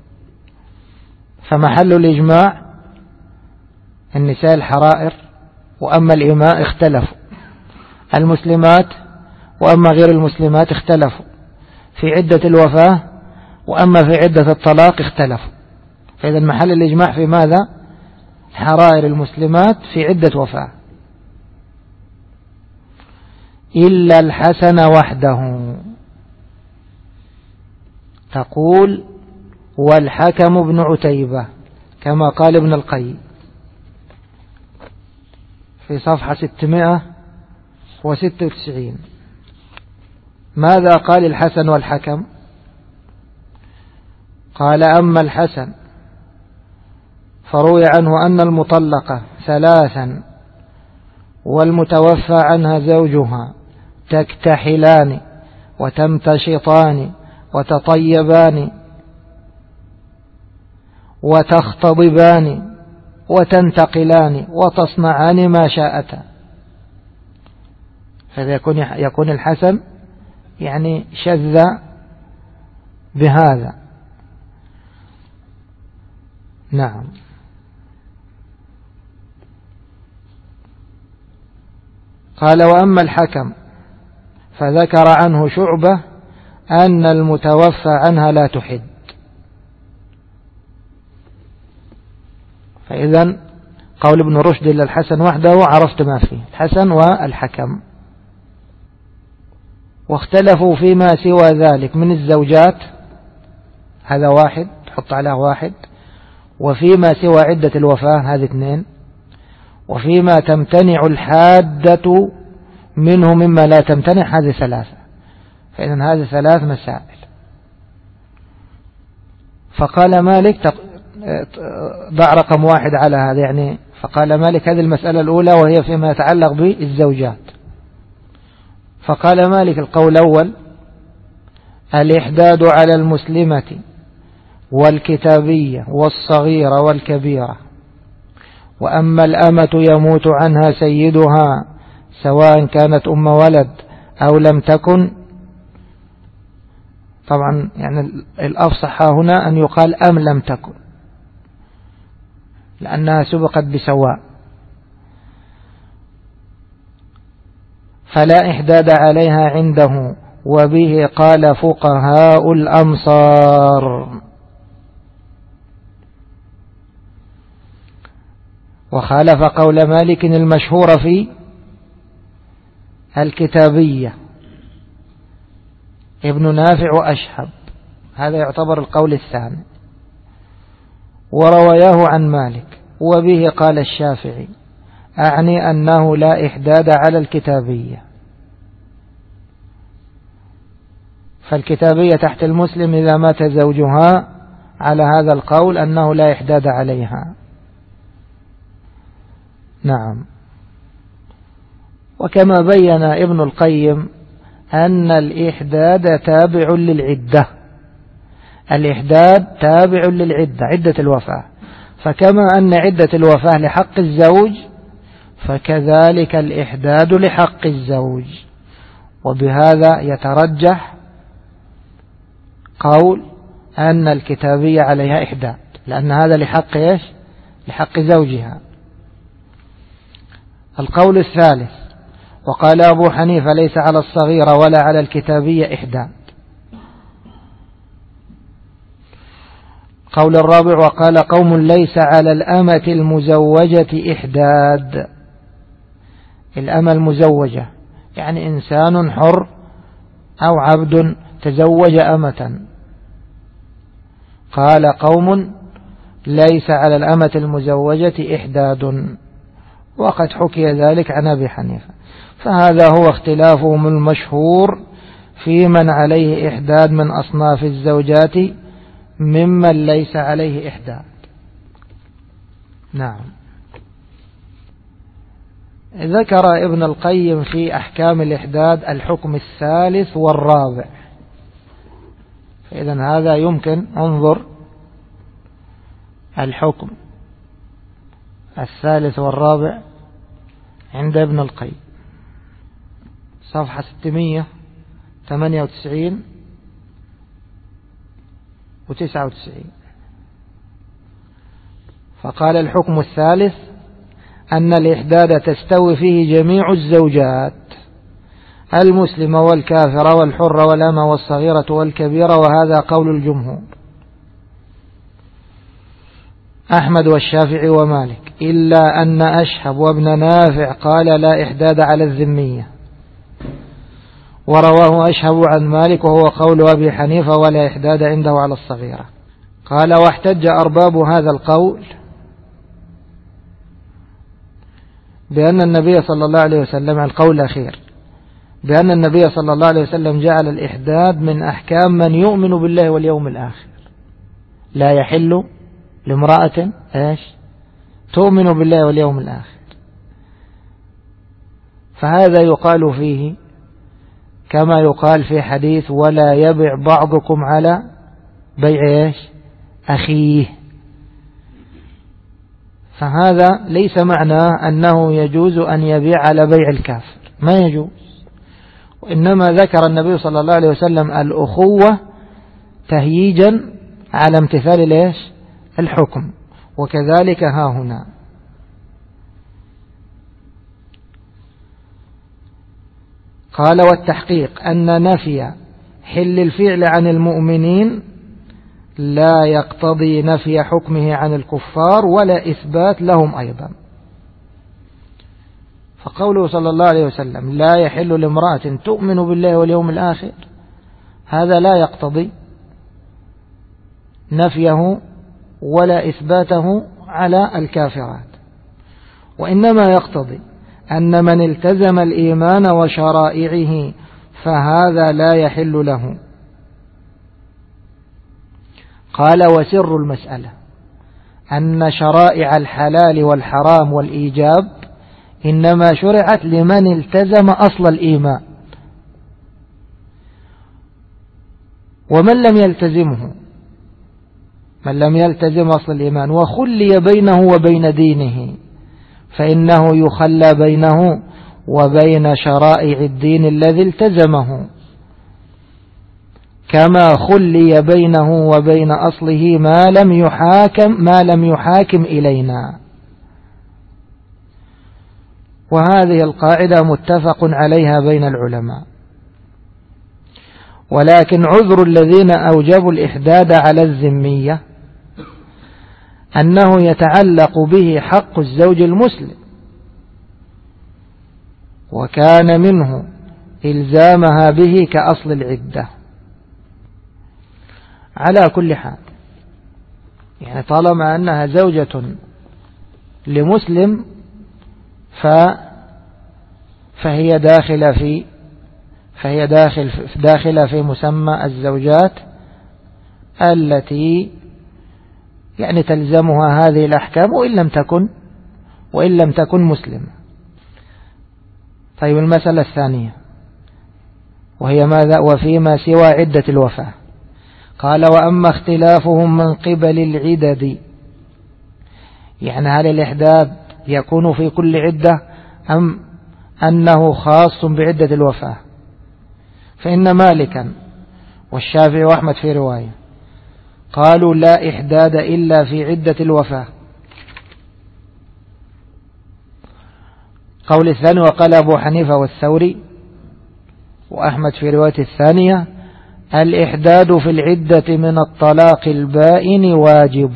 فمحل الإجماع النساء الحرائر، وأما الإماء اختلفوا، المسلمات وأما غير المسلمات اختلفوا في عدة الوفاة، وأما في عدة الطلاق اختلفوا. فإذا محل الإجماع في ماذا؟ حرائر المسلمات في عدة وفاة، إلا الحسن وحده. تقول والحكم بن عتيبة كما قال ابن القيم، في صفحة 696. ماذا قال الحسن والحكم؟ قال: أما الحسن فروي عنه أن المطلقة 3 والمتوفى عنها زوجها تكتحلان وتمتشطان وتطيبان وتختضبان وتنتقلان وتصنعان ما شاءتا. فإذا يكون الحسن يعني شذ بهذا. نعم. قال: وأما الحكم فذكر عنه شعبة أن المتوفى عنها لا تحد. فإذا قول ابن رشد للحسن وحده عرفت ما فيه، الحسن والحكم. واختلفوا فيما سوى ذلك من الزوجات، هذا 1 تحط عليه 1، وفيما سوى عدة الوفاة هذه 2، وفيما تمتنع الحادة منه مما لا تمتنع هذه 3. فإذا هذه 3 مسائل. فقال مالك ضع رقم 1 على هذا، يعني فقال مالك هذه المسألة الأولى وهي فيما يتعلق بالزوجات. فقال مالك القول الأول: الإحداد على المسلمة والكتابية والصغيرة والكبيرة. وأما الأمة يموت عنها سيدها سواء كانت أم ولد أو لم تكن. طبعا يعني الأفصح هنا أن يقال أم لم تكن، لأنها سبقت بسواء. فلا إحداد عليها عنده، وبه قال فقهاء الأمصار. وخالف قول مالك المشهور في الكتابية ابن نافع وأشهب، هذا يعتبر القول الثاني. ورواياه عن مالك، وبه قال الشافعي، أعني أنه لا إحداد على الكتابية. فالكتابية تحت المسلم إذا مات زوجها، على هذا القول أنه لا إحداد عليها. نعم. وكما بين ابن القيم أن الإحداد تابع للعدة، الإحداد تابع للعدة، عدة الوفاة. فكما أن عدة الوفاة لحق الزوج، فكذلك الإحداد لحق الزوج. وبهذا يترجح قول أن الكتابية عليها إحداد، لأن هذا لحق إيش؟ لحق زوجها. القول الثالث: وقال أبو حنيفة ليس على الصغيرة ولا على الكتابية إحداد. قول الرابع: وقال قوم ليس على الأمة المزوجة إحداد. الأمة المزوجة يعني إنسان حر أو عبد تزوج أمة. قال قوم ليس على الأمة المزوجة إحداد، وقد حكي ذلك عن أبي حنيفة. فهذا هو اختلافهم المشهور في من عليه إحداد من أصناف الزوجات ممن ليس عليه إحداد. نعم. ذكر ابن القيم في أحكام الإحداد الحكم الثالث والرابع. فإذا هذا يمكن انظر الحكم الثالث والرابع عند ابن القيم، صفحة 698 و99. فقال: الحكم الثالث أن الإحداد تستوي فيه جميع الزوجات، المسلمة والكافرة والحرة والأمة والصغيرة والكبيرة، وهذا قول الجمهور أحمد والشافعي ومالك، إلا أن أشهب وابن نافع قال لا إحداد على الذمية، ورواه أشهب عن مالك وهو قول أبي حنيفة ولا إحداد عنده على الصغيرة. قال: واحتج أرباب هذا القول بأن النبي صلى الله عليه وسلم، القول الأخير، بأن النبي صلى الله عليه وسلم جعل الإحداد من أحكام من يؤمن بالله واليوم الآخر. لا يحل لامرأة إيش تؤمن بالله واليوم الآخر. فهذا يقال فيه كما يقال في حديث ولا يبع بعضكم على بيع إيش أخيه. فهذا ليس معناه أنه يجوز أن يبيع على بيع الكافر، ما يجوز. وإنما ذكر النبي صلى الله عليه وسلم الأخوة تهييجا على امتثال ليش الحكم، وكذلك ها هنا. قال والتحقيق أن نفي حل الفعل عن المؤمنين لا يقتضي نفي حكمه عن الكفار ولا إثبات لهم أيضا. فقوله صلى الله عليه وسلم لا يحل لامرأة تؤمن بالله واليوم الآخر، هذا لا يقتضي نفيه ولا إثباته على الكافرات، وإنما يقتضي أن من التزم الإيمان وشرائعه فهذا لا يحل له. قال وسر المسألة أن شرائع الحلال والحرام والإيجاب إنما شرعت لمن التزم أصل الإيمان، ومن لم يلتزمه، من لم يلتزم أصل الإيمان وخلي بينه وبين دينه فإنه يخلى بينه وبين شرائع الدين الذي التزمه، كما خلي بينه وبين أصله ما لم يحاكم إلينا. وهذه القاعدة متفق عليها بين العلماء. ولكن عذر الذين أوجبوا الإحداد على الذمية أنه يتعلق به حق الزوج المسلم، وكان منه إلزامها به كأصل العدة. على كل حال، يعني طالما أنها زوجة لمسلم فهي داخلة في مسمى الزوجات التي يعني تلزمها هذه الأحكام وإن لم تكن مسلمة. طيب المسألة الثانية وهي ماذا؟ وفيما سوى عدة الوفاة. قال وأما اختلافهم من قبل العدد، يعني هل الإحداد يكون في كل عدة أم أنه خاص بعدة الوفاة؟ فإن مالكا والشافعي وأحمد في رواية قالوا لا إحداد إلا في عدة الوفاة. قول الثاني وقال أبو حنيفة والثوري وأحمد في رواية الثانية الإحداد في العدة من الطلاق البائن واجب.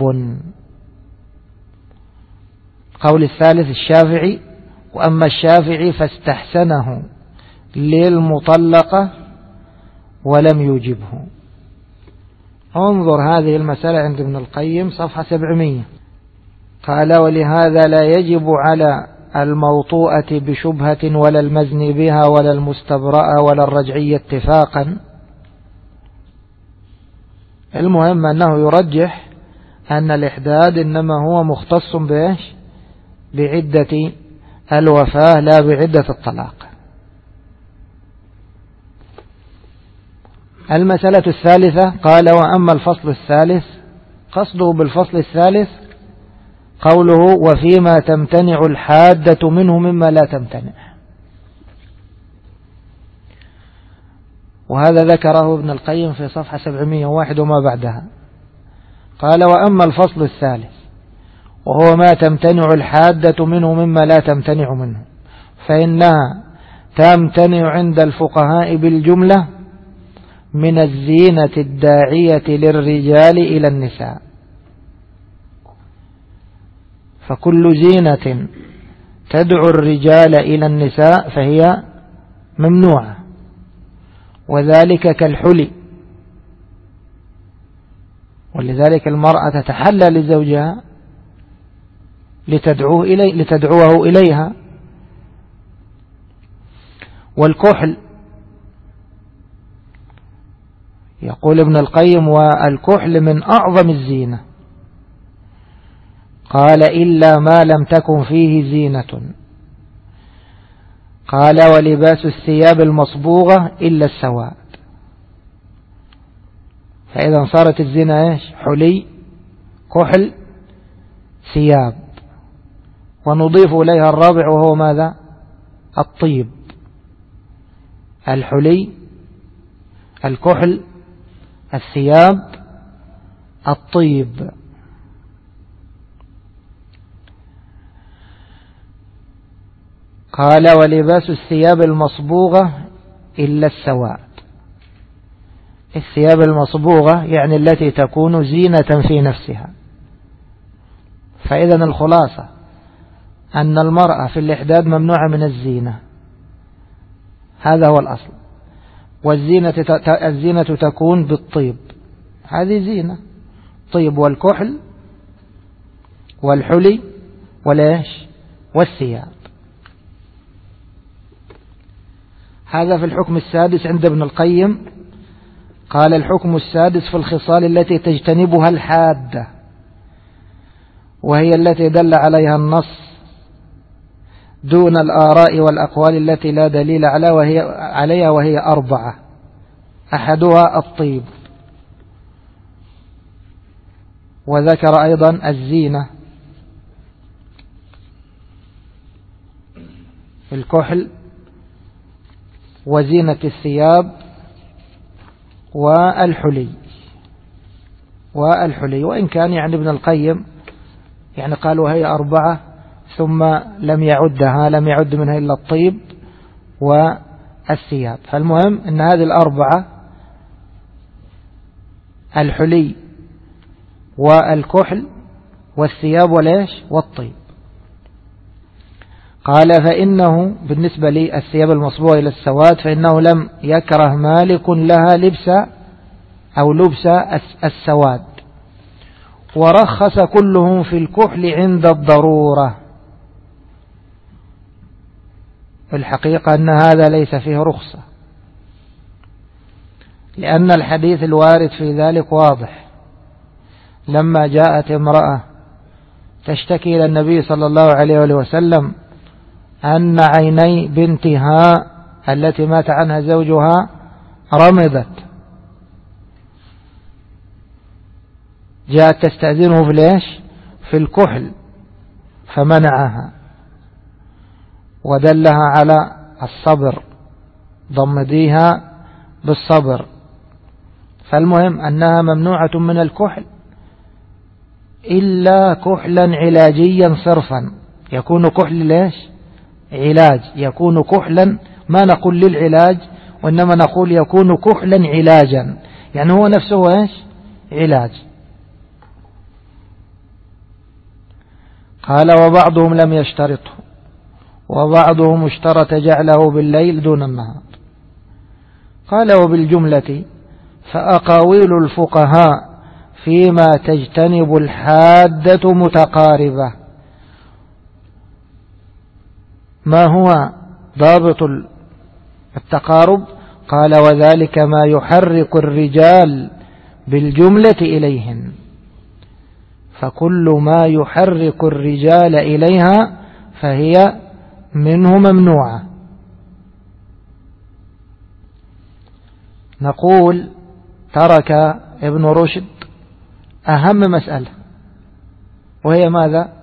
قول الثالث الشافعي وأما الشافعي فاستحسنه للمطلقة ولم يوجبه. انظر هذه المسألة عند ابن القيم صفحة 700. قال ولهذا لا يجب على الموطوءة بشبهة ولا المزن بها ولا المستبرأ ولا الرجعية اتفاقا. المهم أنه يرجح أن الإحداد إنما هو مختص بإيش؟ بعدة الوفاة لا بعدة الطلاق. المسألة الثالثة قال وأما الفصل الثالث، قصده بالفصل الثالث قوله وفيما تمتنع الحادة منه مما لا تمتنع، وهذا ذكره ابن القيم في صفحة 701 وما بعدها. قال وأما الفصل الثالث وهو ما تمتنع الحادة منه مما لا تمتنع منه فإنها تمتنع عند الفقهاء بالجملة من الزينة الداعية للرجال إلى النساء. فكل زينة تدعو الرجال إلى النساء فهي ممنوعة، وذلك كالحلي، ولذلك المرأة تتحلى لزوجها لتدعوه إليها والكحل يقول ابن القيم والكحل من أعظم الزينة، قال إلا ما لم تكن فيه زينة، قال ولباس الثياب المصبوغة إلا السواد. فإذا صارت الزينة إيش؟ حلي، كحل، ثياب، ونضيف إليها الرابع وهو ماذا؟ الطيب. الحلي، الكحل، الثياب، الطيب. قال ولباس الثياب المصبوغة إلا السواد. الثياب المصبوغة يعني التي تكون زينة في نفسها. فإذا الخلاصة أن المرأة في الإحداد ممنوعة من الزينة، هذا هو الأصل. والزينة تكون بالطيب، هذه زينة، طيب والكحل والحلي والإيش والثياب. هذا في الحكم السادس عند ابن القيم. قال الحكم السادس في الخصال التي تجتنبها الحادة، وهي التي دل عليها النص دون الآراء والأقوال التي لا دليل عليها، وهي 4. أحدها الطيب، وذكر أيضا الزينة، الكحل، وزينة الثياب، والحلي. وإن كان يعني ابن القيم يعني قال وهي 4 ثم لم يعد منها إلا الطيب والثياب. فالمهم أن هذه 4 الحلي والكحل والثياب والإيش والطيب. قال فإنه بالنسبة لي الثياب المصبوغة إلى السواد فإنه لم يكره مالك لها لبس السواد، ورخص كلهم في الكحل عند الضرورة. الحقيقة أن هذا ليس فيه رخصة، لأن الحديث الوارد في ذلك واضح. لما جاءت امرأة تشتكي إلى النبي صلى الله عليه وسلم أن عيني بنتها التي مات عنها زوجها رمضت، جاءت تستأذنه في الكحل فمنعها ودلها على الصبر، ضمديها بالصبر. فالمهم أنها ممنوعة من الكحل إلا كحلا علاجيا صرفا، يكون كحل علاج، يكون كحلا، ما نقول للعلاج وإنما نقول يكون كحلا علاجا، يعني هو نفسه علاج. قال وبعضهم لم يشترطه، وبعضهم اشترط جعله بالليل دون النهار. قال وبالجملة فأقاويل الفقهاء فيما تجتنب الحادة متقاربة. ما هو ضابط التقارب؟ قال وذلك ما يحرك الرجال بالجملة إليهن، فكل ما يحرك الرجال إليها فهي منه ممنوعة. نقول ترك ابن رشد أهم مسألة، وهي ماذا؟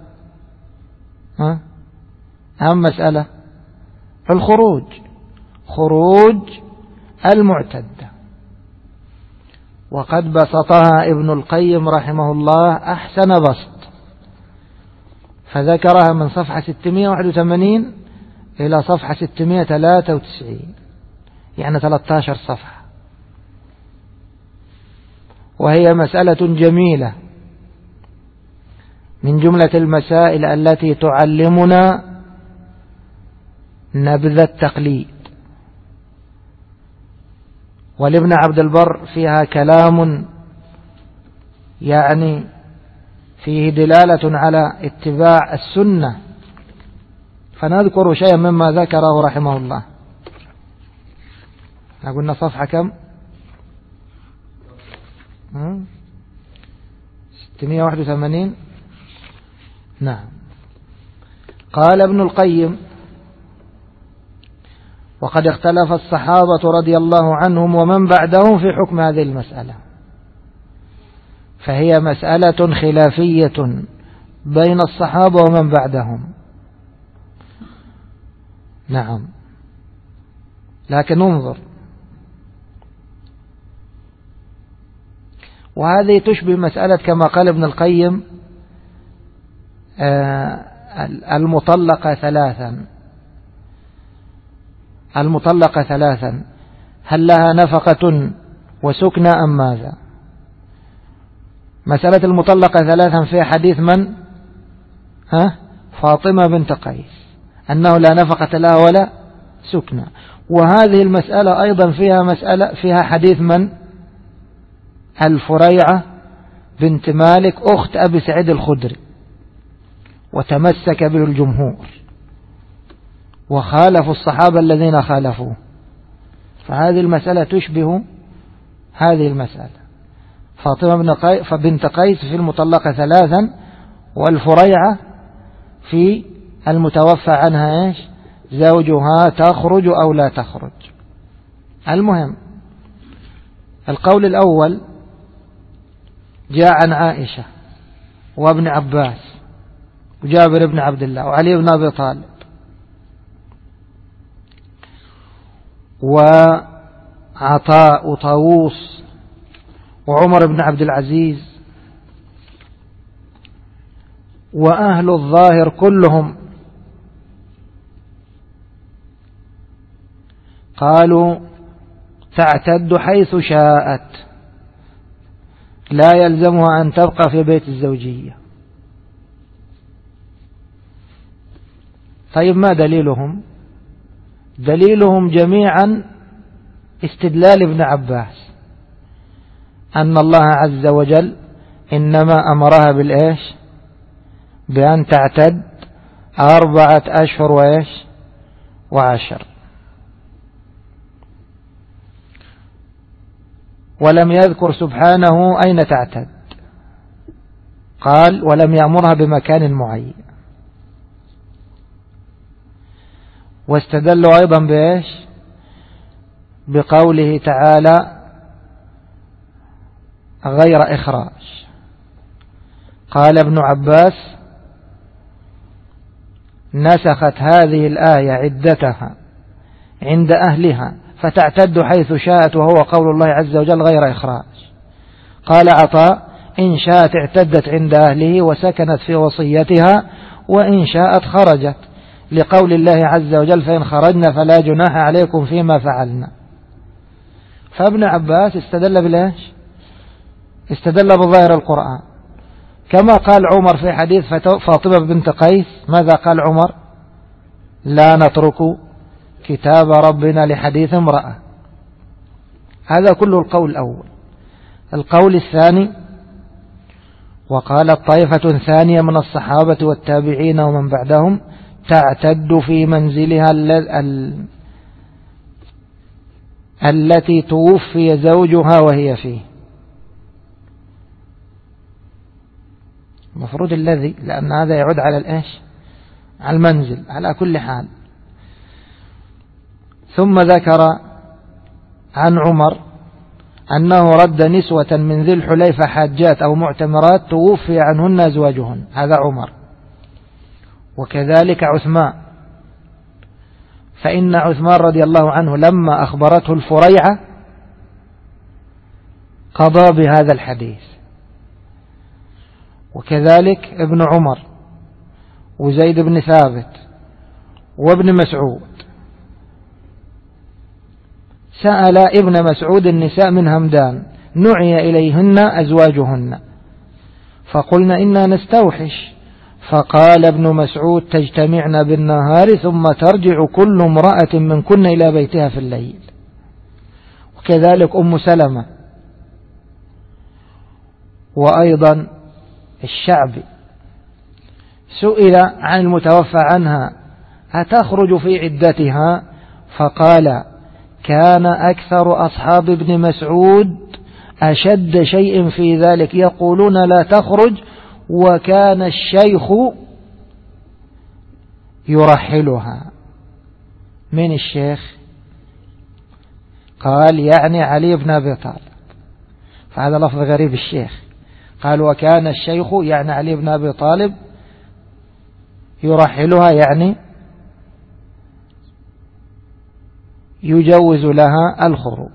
أهم مسألة خروج المعتدة، وقد بسطها ابن القيم رحمه الله أحسن بسط، فذكرها من صفحة 681 إلى صفحة 693، يعني 13 صفحة. وهي مسألة جميلة من جملة المسائل التي تعلمنا نبذ التقليد. ولابن عبد البر فيها كلام يعني فيه دلالة على اتباع السنة، فنذكر شيئا مما ذكره رحمه الله. قلنا صفحة كم؟ 681. نعم. قال ابن القيم: وقد اختلف الصحابة رضي الله عنهم ومن بعدهم في حكم هذه المسألة، فهي مسألة خلافية بين الصحابة ومن بعدهم. نعم. لكن انظر، وهذه تشبه مسألة كما قال ابن القيم المطلقة ثلاثا هل لها نفقة وسكنى أم ماذا؟ مسألة المطلقة ثلاثا فيها حديث من؟ فاطمة بنت قيس أنه لا نفقة لها ولا سكنى. وهذه المسألة أيضا فيها حديث من؟ الفريعة بنت مالك أخت أبي سعيد الخدري، وتمسك به الجمهور وخالفوا الصحابة الذين خالفوه. فهذه المسألة تشبه هذه المسألة. فاطمة بنت قيس في المطلقة ثلاثا، والفريعة في المتوفى عنها زوجها تخرج أو لا تخرج. المهم، القول الأول جاء عن عائشة وابن عباس وجابر بن عبد الله وعلي بن أبي طالب وعطاء وطاووس وعمر بن عبد العزيز وأهل الظاهر كلهم قالوا تعتد حيث شاءت، لا يلزمها أن تبقى في بيت الزوجية. طيب ما دليلهم؟ دليلهم جميعا استدلال ابن عباس أن الله عز وجل إنما أمرها بأن تعتد 4 أشهر و10، ولم يذكر سبحانه أين تعتد، قال ولم يأمرها بمكان معين. واستدلوا أيضا بقوله تعالى غير إخراج. قال ابن عباس نسخت هذه الآية عدتها عند أهلها فتعتد حيث شاءت، وهو قول الله عز وجل غير إخراج. قال عطاء إن شاءت اعتدت عند أهله وسكنت في وصيتها، وإن شاءت خرجت، لقول الله عز وجل فإن خرجنا فلا جناح عليكم فيما فعلنا. فابن عباس استدل بظاهر القرآن، كما قال عمر في حديث فاطمة بنت قيس. ماذا قال عمر؟ لا نترك كتاب ربنا لحديث امرأة. هذا كله القول الأول. القول الثاني: وقالت طائفة ثانية من الصحابة والتابعين ومن بعدهم تعتد في منزلها التي توفي زوجها وهي فيه. مفروض الذي، لأن هذا يعود على على المنزل على كل حال. ثم ذكر عن عمر أنه رد نسوة من ذي الحليفة حاجات أو معتمرات توفي عنهن أزواجهن، هذا عمر. وكذلك عثمان، فإن عثمان رضي الله عنه لما أخبرته الفريعة قضى بهذا الحديث. وكذلك ابن عمر وزيد بن ثابت وابن مسعود. سأل ابن مسعود النساء من همدان نعي إليهن أزواجهن، فقلنا إنا نستوحش، فقال ابن مسعود تجتمعن بالنهار ثم ترجع كل امرأة منكن إلى بيتها في الليل. وكذلك أم سلمة، وأيضا الشعبي سئل عن المتوفى عنها أتخرج في عدتها، فقال كان أكثر أصحاب ابن مسعود أشد شيء في ذلك يقولون لا تخرج، وكان الشيخ يرحلها. من الشيخ؟ قال يعني علي بن أبي طالب، فهذا لفظ غريب. الشيخ قال وكان الشيخ يعني علي بن أبي طالب يرحلها يعني يجوز لها الخروج.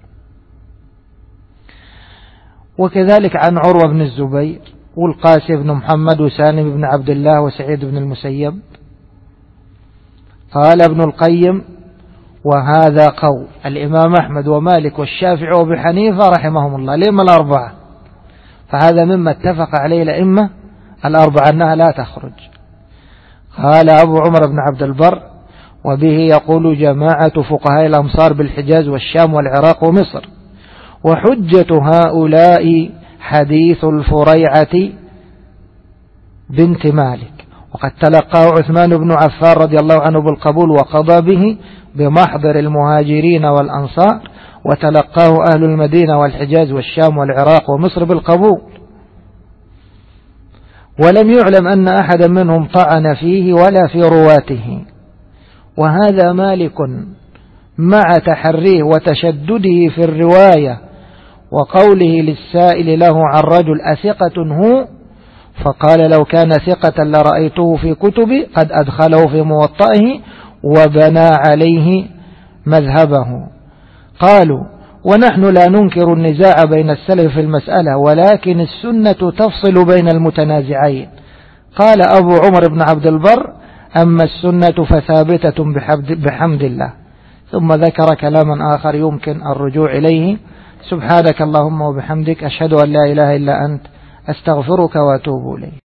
وكذلك عن عروة بن الزبير والقاسم بن محمد وسالم بن عبد الله وسعيد بن المسيب. قال ابن القيم وهذا قول الإمام أحمد ومالك والشافعي وابي حنيفة رحمهم الله، الأئمة الأربعة، فهذا مما اتفق عليه الأئمة الأربعة أنها لا تخرج. قال أبو عمر بن عبد البر وبه يقول جماعة فقهاء الأمصار بالحجاز والشام والعراق ومصر، وحجة هؤلاء حديث الفريعة بنت مالك، وقد تلقاه عثمان بن عفان رضي الله عنه بالقبول وقضى به بمحضر المهاجرين والأنصار، وتلقاه أهل المدينة والحجاز والشام والعراق ومصر بالقبول، ولم يعلم أن أحدا منهم طعن فيه ولا في رواته. وهذا مالك مع تحريه وتشدده في الرواية وقوله للسائل له عن رجل أثقة هو، فقال لو كان ثقة لرأيته في كتبي، قد أدخله في موطئه وبنى عليه مذهبه. قالوا ونحن لا ننكر النزاع بين السلف في المسألة، ولكن السنة تفصل بين المتنازعين. قال أبو عمر بن عبد البر أما السنة فثابتة بحمد الله. ثم ذكر كلاما آخر يمكن الرجوع إليه. سبحانك اللهم وبحمدك، أشهد أن لا إله إلا أنت، أستغفرك وأتوب إليك.